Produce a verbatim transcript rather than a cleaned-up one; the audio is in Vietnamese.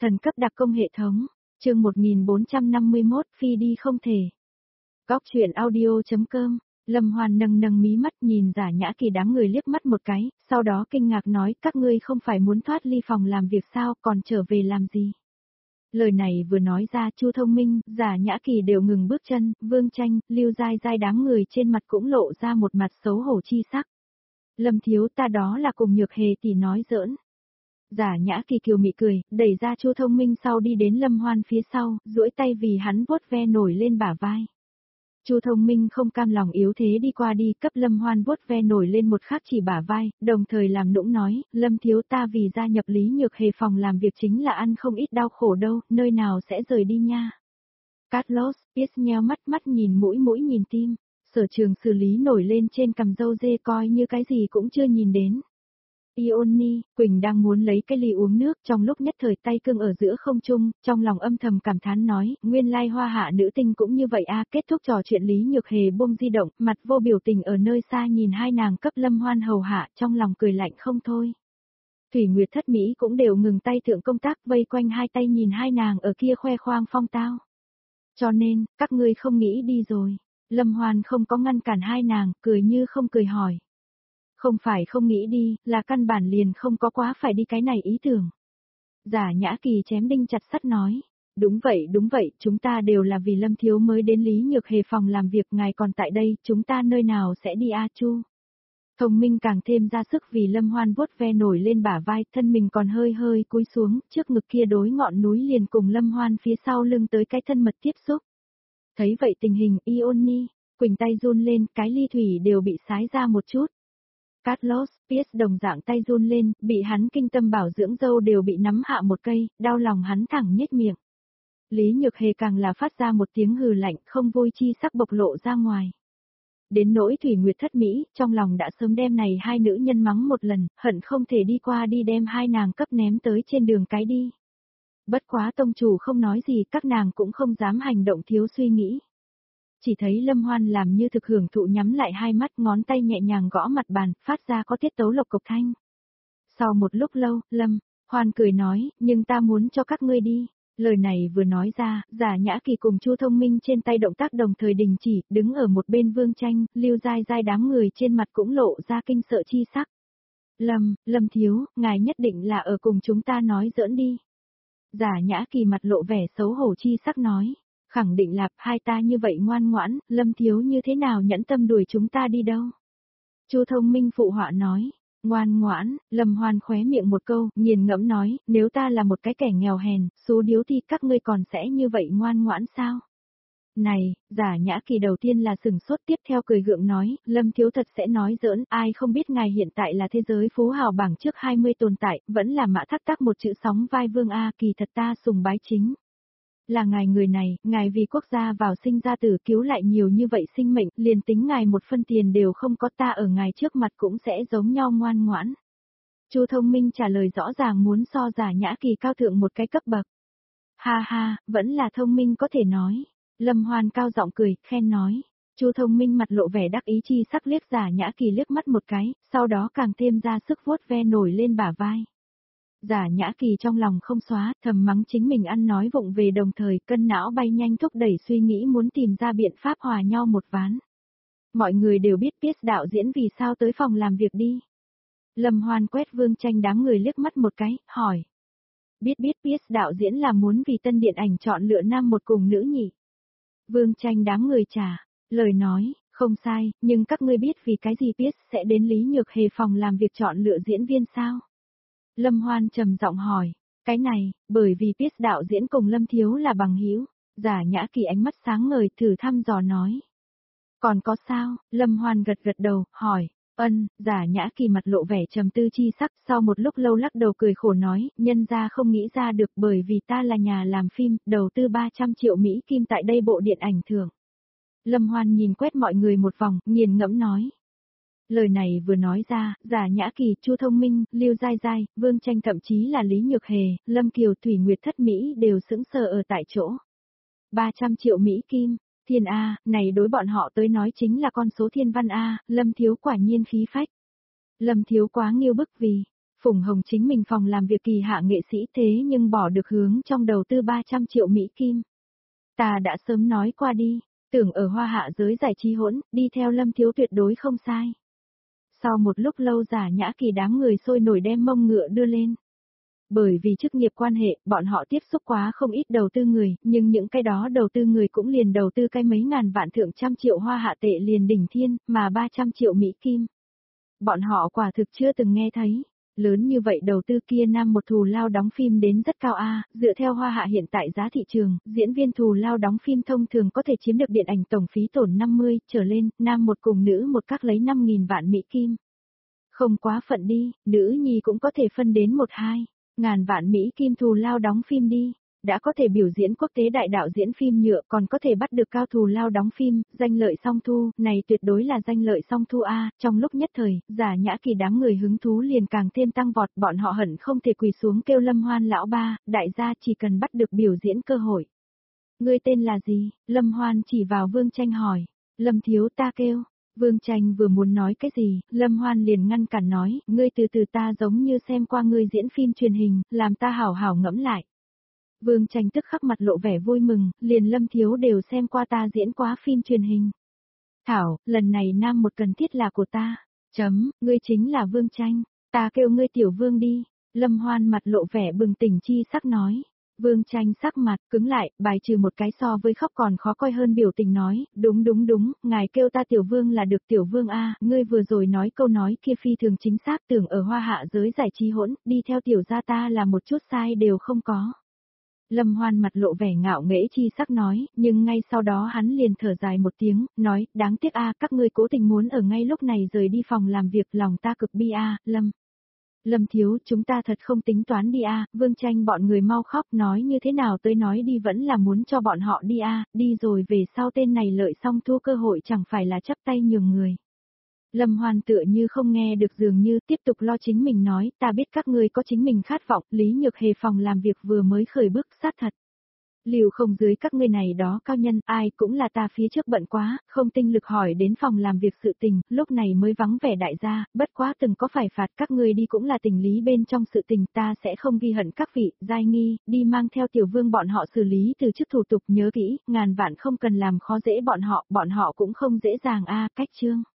Thần cấp đặc công hệ thống, chương một nghìn bốn trăm năm mươi mốt phi đi không thể. Góc truyện audio.com, Lâm Hoan nâng nâng mí mắt nhìn Giả Nhã Kỳ đám người liếc mắt một cái, sau đó kinh ngạc nói các ngươi không phải muốn thoát ly phòng làm việc sao còn trở về làm gì. Lời này vừa nói ra Chu Thông Minh, Giả Nhã Kỳ đều ngừng bước chân, Vương Tranh, Lưu Giai Giai đám người trên mặt cũng lộ ra một mặt xấu hổ chi sắc. Lâm thiếu ta đó là cùng Nhược Hề tỷ nói giỡn. Giả Nhã Kỳ kiều mị cười, đẩy ra Chu Thông Minh sau đi đến Lâm Hoan phía sau, duỗi tay vì hắn vuốt ve nổi lên bả vai. Chu Thông Minh không cam lòng yếu thế đi qua đi cấp Lâm Hoan vuốt ve nổi lên một khắc chỉ bả vai, đồng thời làm nũng nói, Lâm thiếu ta vì gia nhập Lý Nhược Hề phòng làm việc chính là ăn không ít đau khổ đâu, nơi nào sẽ rời đi nha. Carlos, Pierce nheo mắt mắt nhìn mũi mũi nhìn tim, Sở Trường xử lý nổi lên trên cằm râu dê coi như cái gì cũng chưa nhìn đến. Ioni, Quỳnh đang muốn lấy cái ly uống nước trong lúc nhất thời tay cưng ở giữa không trung, trong lòng âm thầm cảm thán nói, nguyên lai hoa hạ nữ tinh cũng như vậy a. Kết thúc trò chuyện Lý Nhược Hề buông di động, mặt vô biểu tình ở nơi xa nhìn hai nàng cấp Lâm Hoan hầu hạ, trong lòng cười lạnh không thôi. Thủy Nguyệt Thất Mỹ cũng đều ngừng tay thượng công tác vây quanh hai tay nhìn hai nàng ở kia khoe khoang phong tao. Cho nên, các ngươi không nghĩ đi rồi. Lâm Hoan không có ngăn cản hai nàng, cười như không cười hỏi. Không phải không nghĩ đi, là căn bản liền không có quá phải đi cái này ý tưởng. Giả Nhã Kỳ chém đinh chặt sắt nói. Đúng vậy đúng vậy, chúng ta đều là vì Lâm thiếu mới đến Lý Nhược Hề phòng làm việc, ngài còn tại đây, chúng ta nơi nào sẽ đi a Chu. Thông Minh càng thêm ra sức vì Lâm Hoan vuốt ve nổi lên bả vai, thân mình còn hơi hơi cúi xuống, trước ngực kia đối ngọn núi liền cùng Lâm Hoan phía sau lưng tới cái thân mật tiếp xúc. Thấy vậy tình hình Ioni, Quỳnh tay run lên, cái ly thủy đều bị sái ra một chút. Carlos, Pierce đồng dạng tay run lên, bị hắn kinh tâm bảo dưỡng dâu đều bị nắm hạ một cây, đau lòng hắn thẳng nhếch miệng. Lý Nhược Hề càng là phát ra một tiếng hừ lạnh, không vui chi sắc bộc lộ ra ngoài. Đến nỗi Thủy Nguyệt Thất Mỹ, trong lòng đã sớm đem này hai nữ nhân mắng một lần, hận không thể đi qua đi đem hai nàng cấp ném tới trên đường cái đi. Bất quá tông chủ không nói gì, các nàng cũng không dám hành động thiếu suy nghĩ. Chỉ thấy Lâm Hoan làm như thực hưởng thụ nhắm lại hai mắt, ngón tay nhẹ nhàng gõ mặt bàn, phát ra có tiết tấu lộc cộc thanh. Sau một lúc lâu, Lâm Hoan cười nói, nhưng ta muốn cho các ngươi đi. Lời này vừa nói ra, Giả Nhã Kỳ cùng Chu Thông Minh trên tay động tác đồng thời đình chỉ, đứng ở một bên Vương Tranh, Lưu Giai Giai đám người trên mặt cũng lộ ra kinh sợ chi sắc. Lâm, Lâm thiếu, ngài nhất định là ở cùng chúng ta nói giỡn đi. Giả Nhã Kỳ mặt lộ vẻ xấu hổ chi sắc nói. Khẳng định là, hai ta như vậy ngoan ngoãn, Lâm thiếu như thế nào nhẫn tâm đuổi chúng ta đi đâu. Chu Thông Minh phụ họa nói, ngoan ngoãn, Lâm Hoan khóe miệng một câu, nghiền ngẫm nói, nếu ta là một cái kẻ nghèo hèn, số điếu thì các ngươi còn sẽ như vậy ngoan ngoãn sao? Này, Giả Nhã Kỳ đầu tiên là sừng sốt, tiếp theo cười gượng nói, Lâm thiếu thật sẽ nói giỡn, ai không biết ngài hiện tại là thế giới phú hào bảng trước hai mươi tồn tại, vẫn là mã thác tắc một chữ sóng vai vương A, kỳ thật ta sùng bái chính. Là ngài người này, ngài vì quốc gia vào sinh ra tử cứu lại nhiều như vậy sinh mệnh, liền tính ngài một phân tiền đều không có, ta ở ngài trước mặt cũng sẽ giống nhau ngoan ngoãn. Chu Thông Minh trả lời rõ ràng muốn so Giả Nhã Kỳ cao thượng một cái cấp bậc. Ha ha, vẫn là Thông Minh có thể nói. Lâm Hoan cao giọng cười, khen nói. Chu Thông Minh mặt lộ vẻ đắc ý chi sắc liếc Giả Nhã Kỳ liếc mắt một cái, sau đó càng thêm ra sức vuốt ve nổi lên bả vai. Giả Nhã Kỳ trong lòng không xóa, thầm mắng chính mình ăn nói vụng về, đồng thời cân não bay nhanh thúc đẩy suy nghĩ muốn tìm ra biện pháp hòa nhau một ván. Mọi người đều biết Pierce đạo diễn vì sao tới phòng làm việc đi. Lâm Hoan quét Vương Tranh đám người liếc mắt một cái, hỏi. Biết biết Pierce đạo diễn là muốn vì tân điện ảnh chọn lựa nam một cùng nữ nhỉ. Vương Tranh đám người trả, lời nói, không sai, nhưng các ngươi biết vì cái gì Pierce sẽ đến Lý Nhược Hề phòng làm việc chọn lựa diễn viên sao? Lâm Hoan trầm giọng hỏi, cái này, bởi vì Pierce đạo diễn cùng Lâm thiếu là bằng hữu. Giả Nhã Kỳ ánh mắt sáng ngời thử thăm dò nói. Còn có sao? Lâm Hoan gật gật đầu, hỏi, ân, Giả Nhã Kỳ mặt lộ vẻ trầm tư chi sắc, sau một lúc lâu lắc đầu cười khổ nói, nhân ra không nghĩ ra được bởi vì ta là nhà làm phim, đầu tư ba trăm triệu Mỹ Kim tại đây bộ điện ảnh thưởng. Lâm Hoan nhìn quét mọi người một vòng, nghiền ngẫm nói. Lời này vừa nói ra, Giả Nhã Kỳ, Chu Thông Minh, Lưu Giai Giai, Vương Tranh thậm chí là Lý Nhược Hề, Lâm Kiều, Thủy Nguyệt Thất Mỹ đều sững sờ ở tại chỗ. ba trăm triệu Mỹ Kim, thiên A, này đối bọn họ tới nói chính là con số thiên văn A, Lâm thiếu quả nhiên khí phách. Lâm thiếu quá nghiêu bức vì, Phùng Hồng chính mình phòng làm việc kỳ hạ nghệ sĩ thế nhưng bỏ được hướng trong đầu tư ba trăm triệu Mỹ Kim. Ta đã sớm nói qua đi, tưởng ở hoa hạ giới giải trí hỗn, đi theo Lâm Thiếu tuyệt đối không sai. Sau một lúc lâu Giả Nhã Kỳ đám người sôi nổi đem mông ngựa đưa lên. Bởi vì chức nghiệp quan hệ, bọn họ tiếp xúc quá không ít đầu tư người, nhưng những cái đó đầu tư người cũng liền đầu tư cái mấy ngàn vạn thượng trăm triệu hoa hạ tệ liền đỉnh thiên, mà ba trăm triệu Mỹ Kim. Bọn họ quả thực chưa từng nghe thấy. Lớn như vậy đầu tư kia nam một thù lao đóng phim đến rất cao a, dựa theo hoa hạ hiện tại giá thị trường, diễn viên thù lao đóng phim thông thường có thể chiếm được điện ảnh tổng phí tổn năm mươi trở lên, nam một cùng nữ một các lấy năm nghìn vạn Mỹ Kim. Không quá phận đi, nữ nhi cũng có thể phân đến một hai ngàn vạn Mỹ Kim thù lao đóng phim đi. Đã có thể biểu diễn quốc tế đại đạo diễn phim nhựa, còn có thể bắt được cao thù lao đóng phim, danh lợi song thu, này tuyệt đối là danh lợi song thu a. Trong lúc nhất thời, Giả Nhã Kỳ đám người hứng thú liền càng thêm tăng vọt, bọn họ hận không thể quỳ xuống kêu Lâm Hoan lão ba, đại gia chỉ cần bắt được biểu diễn cơ hội. Ngươi tên là gì? Lâm Hoan chỉ vào Vương Tranh hỏi. Lâm Thiếu ta kêu. Vương Tranh vừa muốn nói cái gì, Lâm Hoan liền ngăn cản nói, ngươi từ từ, ta giống như xem qua ngươi diễn phim truyền hình, làm ta hảo hảo ngẫm lại. Vương Tranh tức khắc mặt lộ vẻ vui mừng, liền Lâm Thiếu đều xem qua ta diễn quá phim truyền hình. Thảo, lần này nam một cần thiết là của ta. Chấm, ngươi chính là Vương Tranh, ta kêu ngươi Tiểu Vương đi. Lâm Hoan mặt lộ vẻ bừng tỉnh chi sắc nói. Vương Tranh sắc mặt cứng lại, bài trừ một cái so với khóc còn khó coi hơn biểu tình nói, đúng đúng đúng, ngài kêu ta Tiểu Vương là được. Tiểu Vương a, ngươi vừa rồi nói câu nói kia phi thường chính xác, tưởng ở hoa hạ giới giải trí hỗn, đi theo tiểu gia ta là một chút sai đều không có. Lâm Hoan mặt lộ vẻ ngạo nghễ chi sắc nói, nhưng ngay sau đó hắn liền thở dài một tiếng, nói, đáng tiếc a, các ngươi cố tình muốn ở ngay lúc này rời đi phòng làm việc, lòng ta cực bi a, Lâm. Lâm Thiếu, chúng ta thật không tính toán đi a. Vương Tranh bọn người mau khóc, nói như thế nào tới nói đi vẫn là muốn cho bọn họ đi a, đi rồi về sau tên này lợi xong thu cơ hội chẳng phải là chấp tay nhường người. Lâm Hoan tựa như không nghe được dường như tiếp tục lo chính mình nói, ta biết các ngươi có chính mình khát vọng, Lý Nhược Hề phòng làm việc vừa mới khởi bước sát thật. Liều không dưới các ngươi này đó cao nhân, ai cũng là ta phía trước bận quá, không tinh lực hỏi đến phòng làm việc sự tình, lúc này mới vắng vẻ đại gia, bất quá từng có phải phạt các ngươi đi cũng là tình lý bên trong sự tình, ta sẽ không ghi hận các vị, giai nghi, đi mang theo Tiểu Vương bọn họ xử lý từ chức thủ tục, nhớ kỹ, ngàn vạn không cần làm khó dễ bọn họ, bọn họ cũng không dễ dàng a, cách chương.